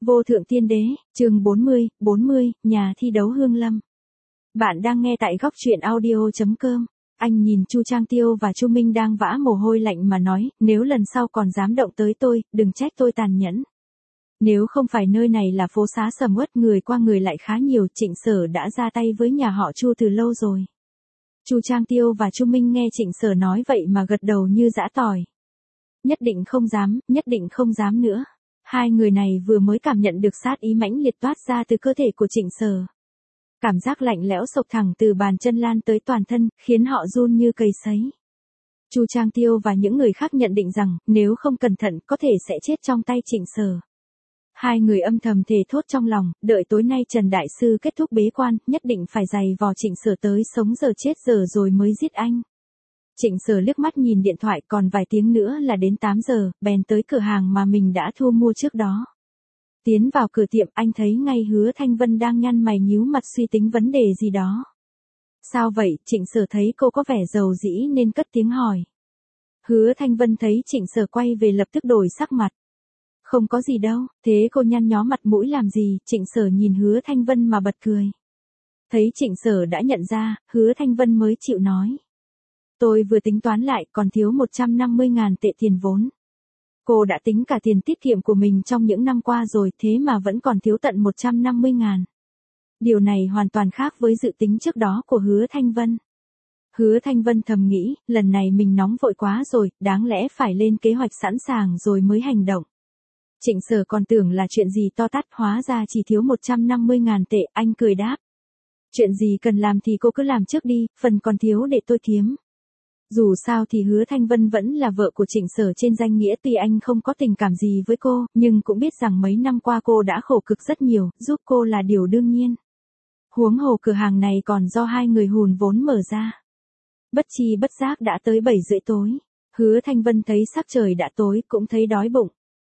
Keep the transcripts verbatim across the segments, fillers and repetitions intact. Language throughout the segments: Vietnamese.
Vô thượng tiên đế, chương bốn mươi, bốn mươi, nhà thi đấu Hương Lâm. Bạn đang nghe tại góc truyện audio chấm com. Anh nhìn Chu Trang Tiêu và Chu Minh đang vã mồ hôi lạnh mà nói, nếu lần sau còn dám động tới tôi, đừng trách tôi tàn nhẫn. Nếu không phải nơi này là phố xá sầm uất, người qua người lại khá nhiều, Trịnh Sở đã ra tay với nhà họ Chu từ lâu rồi. Chu Trang Tiêu và Chu Minh nghe Trịnh Sở nói vậy mà gật đầu như giã tỏi. Nhất định không dám, nhất định không dám nữa. Hai người này vừa mới cảm nhận được sát ý mãnh liệt toát ra từ cơ thể của Trịnh Sở. Cảm giác lạnh lẽo sộc thẳng từ bàn chân lan tới toàn thân, khiến họ run như cầy sấy. Chu Trang Tiêu và những người khác nhận định rằng, nếu không cẩn thận có thể sẽ chết trong tay Trịnh Sở. Hai người âm thầm thề thốt trong lòng, đợi tối nay Trần Đại Sư kết thúc bế quan, nhất định phải giày vò Trịnh Sở tới sống giờ chết giờ rồi mới giết anh. Trịnh Sở liếc mắt nhìn điện thoại, còn vài tiếng nữa là đến tám giờ, bèn tới cửa hàng mà mình đã thu mua trước đó. Tiến vào cửa tiệm, anh thấy ngay Hứa Thanh Vân đang nhăn mày nhíu mặt suy tính vấn đề gì đó. Sao vậy? Trịnh Sở thấy cô có vẻ rầu rĩ nên cất tiếng hỏi. Hứa Thanh Vân thấy Trịnh Sở quay về lập tức đổi sắc mặt. Không có gì đâu, thế cô nhăn nhó mặt mũi làm gì? Trịnh Sở nhìn Hứa Thanh Vân mà bật cười. Thấy Trịnh Sở đã nhận ra, Hứa Thanh Vân mới chịu nói. Tôi vừa tính toán lại còn thiếu một trăm năm mươi ngàn tệ tiền vốn. Cô đã tính cả tiền tiết kiệm của mình trong những năm qua rồi, thế mà vẫn còn thiếu tận một trăm năm mươi ngàn. Điều này hoàn toàn khác với dự tính trước đó của Hứa Thanh Vân. Hứa Thanh Vân thầm nghĩ, lần này mình nóng vội quá rồi, đáng lẽ phải lên kế hoạch sẵn sàng rồi mới hành động. Trịnh Sở còn tưởng là chuyện gì to tát, hóa ra chỉ thiếu một trăm năm mươi ngàn tệ, anh cười đáp. Chuyện gì cần làm thì cô cứ làm trước đi, phần còn thiếu để tôi kiếm. Dù sao thì Hứa Thanh Vân vẫn là vợ của Trịnh Sở trên danh nghĩa, tuy anh không có tình cảm gì với cô, nhưng cũng biết rằng mấy năm qua cô đã khổ cực rất nhiều, giúp cô là điều đương nhiên. Huống hồ cửa hàng này còn do hai người hùn vốn mở ra. Bất chi bất giác đã tới bảy rưỡi tối. Hứa Thanh Vân thấy sắc trời đã tối cũng thấy đói bụng.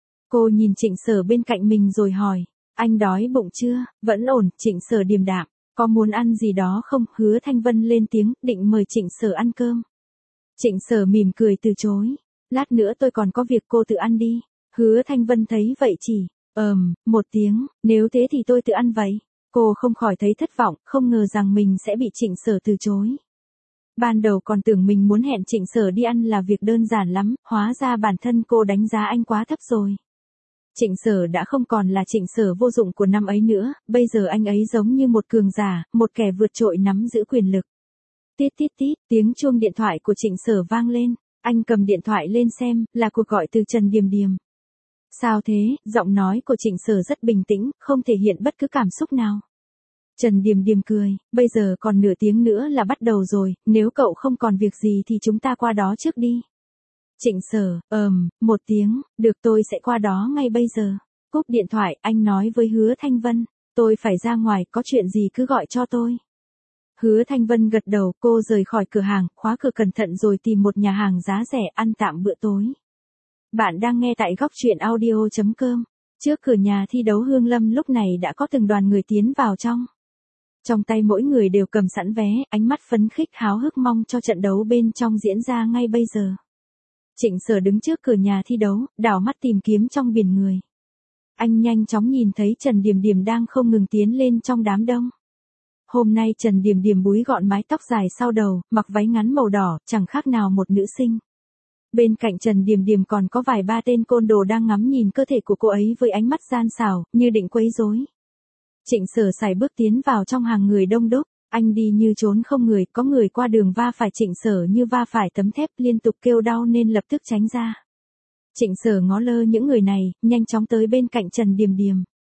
Cô nhìn Trịnh Sở bên cạnh mình rồi hỏi, anh đói bụng chưa? Vẫn ổn. Trịnh Sở điềm đạm, có muốn ăn gì đó không? Hứa Thanh Vân lên tiếng, định mời Trịnh Sở ăn cơm. Trịnh Sở mỉm cười từ chối. Lát nữa tôi còn có việc, cô tự ăn đi. Hứa Thanh Vân thấy vậy chỉ, ờm, một tiếng, nếu thế thì tôi tự ăn vậy. Cô không khỏi thấy thất vọng, không ngờ rằng mình sẽ bị Trịnh Sở từ chối. Ban đầu còn tưởng mình muốn hẹn Trịnh Sở đi ăn là việc đơn giản lắm, hóa ra bản thân cô đánh giá anh quá thấp rồi. Trịnh Sở đã không còn là Trịnh Sở vô dụng của năm ấy nữa, bây giờ anh ấy giống như một cường giả, một kẻ vượt trội nắm giữ quyền lực. Tít tít tít, tiếng chuông điện thoại của Trịnh Sở vang lên, anh cầm điện thoại lên xem, là cuộc gọi từ Trần Điềm Điềm. Sao thế? Giọng nói của Trịnh Sở rất bình tĩnh, không thể hiện bất cứ cảm xúc nào. Trần Điềm Điềm cười, bây giờ còn nửa tiếng nữa là bắt đầu rồi, nếu cậu không còn việc gì thì chúng ta qua đó trước đi. Trịnh Sở, ờm, một tiếng, được tôi sẽ qua đó ngay bây giờ. Cúp điện thoại, anh nói với Hứa Thanh Vân, tôi phải ra ngoài, có chuyện gì cứ gọi cho tôi. Hứa Thanh Vân gật đầu, cô rời khỏi cửa hàng, khóa cửa cẩn thận rồi tìm một nhà hàng giá rẻ ăn tạm bữa tối. Bạn đang nghe tại góc truyện audio chấm com. Trước cửa nhà thi đấu Hương Lâm lúc này đã có từng đoàn người tiến vào trong. Trong tay mỗi người đều cầm sẵn vé, ánh mắt phấn khích háo hức mong cho trận đấu bên trong diễn ra ngay bây giờ. Trịnh Sở đứng trước cửa nhà thi đấu, đảo mắt tìm kiếm trong biển người. Anh nhanh chóng nhìn thấy Trần Điềm Điềm đang không ngừng tiến lên trong đám đông. Hôm nay Trần Điềm Điềm búi gọn mái tóc dài sau đầu, mặc váy ngắn màu đỏ, chẳng khác nào một nữ sinh. Bên cạnh Trần Điềm Điềm còn có vài ba tên côn đồ đang ngắm nhìn cơ thể của cô ấy với ánh mắt gian xảo, như định quấy rối. Trịnh Sở sải bước tiến vào trong hàng người đông đúc, anh đi như trốn không người, có người qua đường va phải Trịnh Sở như va phải tấm thép, liên tục kêu đau nên lập tức tránh ra. Trịnh Sở ngó lơ những người này, nhanh chóng tới bên cạnh Trần Điềm Điềm.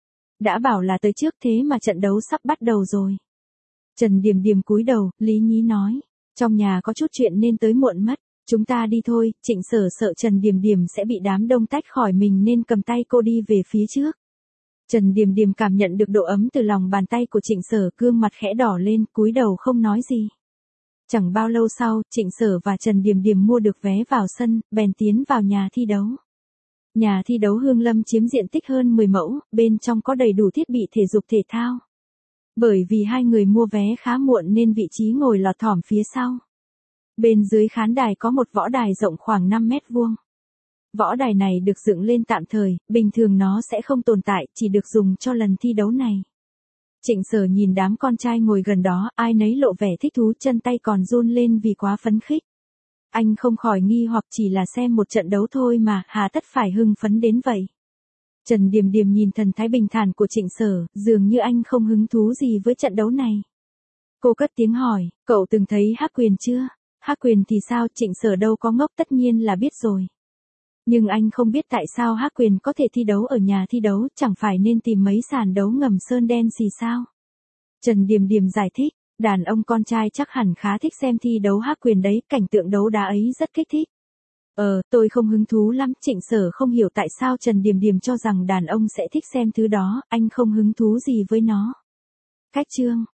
Đã bảo là tới trước thế mà trận đấu sắp bắt đầu rồi. Trần Điềm Điềm cúi đầu, lý nhí nói, trong nhà có chút chuyện nên tới muộn mất, chúng ta đi thôi. Trịnh Sở sợ Trần Điềm Điềm sẽ bị đám đông tách khỏi mình nên cầm tay cô đi về phía trước. Trần Điềm Điềm cảm nhận được độ ấm từ lòng bàn tay của Trịnh Sở, gương mặt khẽ đỏ lên, cúi đầu không nói gì. Chẳng bao lâu sau, Trịnh Sở và Trần Điềm Điềm mua được vé vào sân, bèn tiến vào nhà thi đấu. Nhà thi đấu Hương Lâm chiếm diện tích hơn mười mẫu, bên trong có đầy đủ thiết bị thể dục thể thao. Bởi vì hai người mua vé khá muộn nên vị trí ngồi lọt thỏm phía sau. Bên dưới khán đài có một võ đài rộng khoảng năm mét vuông. Võ đài này được dựng lên tạm thời, bình thường nó sẽ không tồn tại, chỉ được dùng cho lần thi đấu này. Trịnh Sở nhìn đám con trai ngồi gần đó, ai nấy lộ vẻ thích thú, chân tay còn run lên vì quá phấn khích. Anh không khỏi nghi hoặc, chỉ là xem một trận đấu thôi mà, hà tất phải hưng phấn đến vậy. Trần Điềm Điềm nhìn thần thái bình thản của Trịnh Sở, dường như anh không hứng thú gì với trận đấu này. Cô cất tiếng hỏi, cậu từng thấy Hắc Quyền chưa? Hắc Quyền thì sao? Trịnh Sở đâu có ngốc, tất nhiên là biết rồi. Nhưng anh không biết tại sao Hắc Quyền có thể thi đấu ở nhà thi đấu, chẳng phải nên tìm mấy sàn đấu ngầm sơn đen xì sao? Trần Điềm Điềm giải thích, đàn ông con trai chắc hẳn khá thích xem thi đấu Hắc Quyền đấy, cảnh tượng đấu đá ấy rất kích thích. Ờ, tôi không hứng thú lắm. Trịnh Sở không hiểu tại sao Trần Điềm Điềm cho rằng đàn ông sẽ thích xem thứ đó, anh không hứng thú gì với nó. Cách chương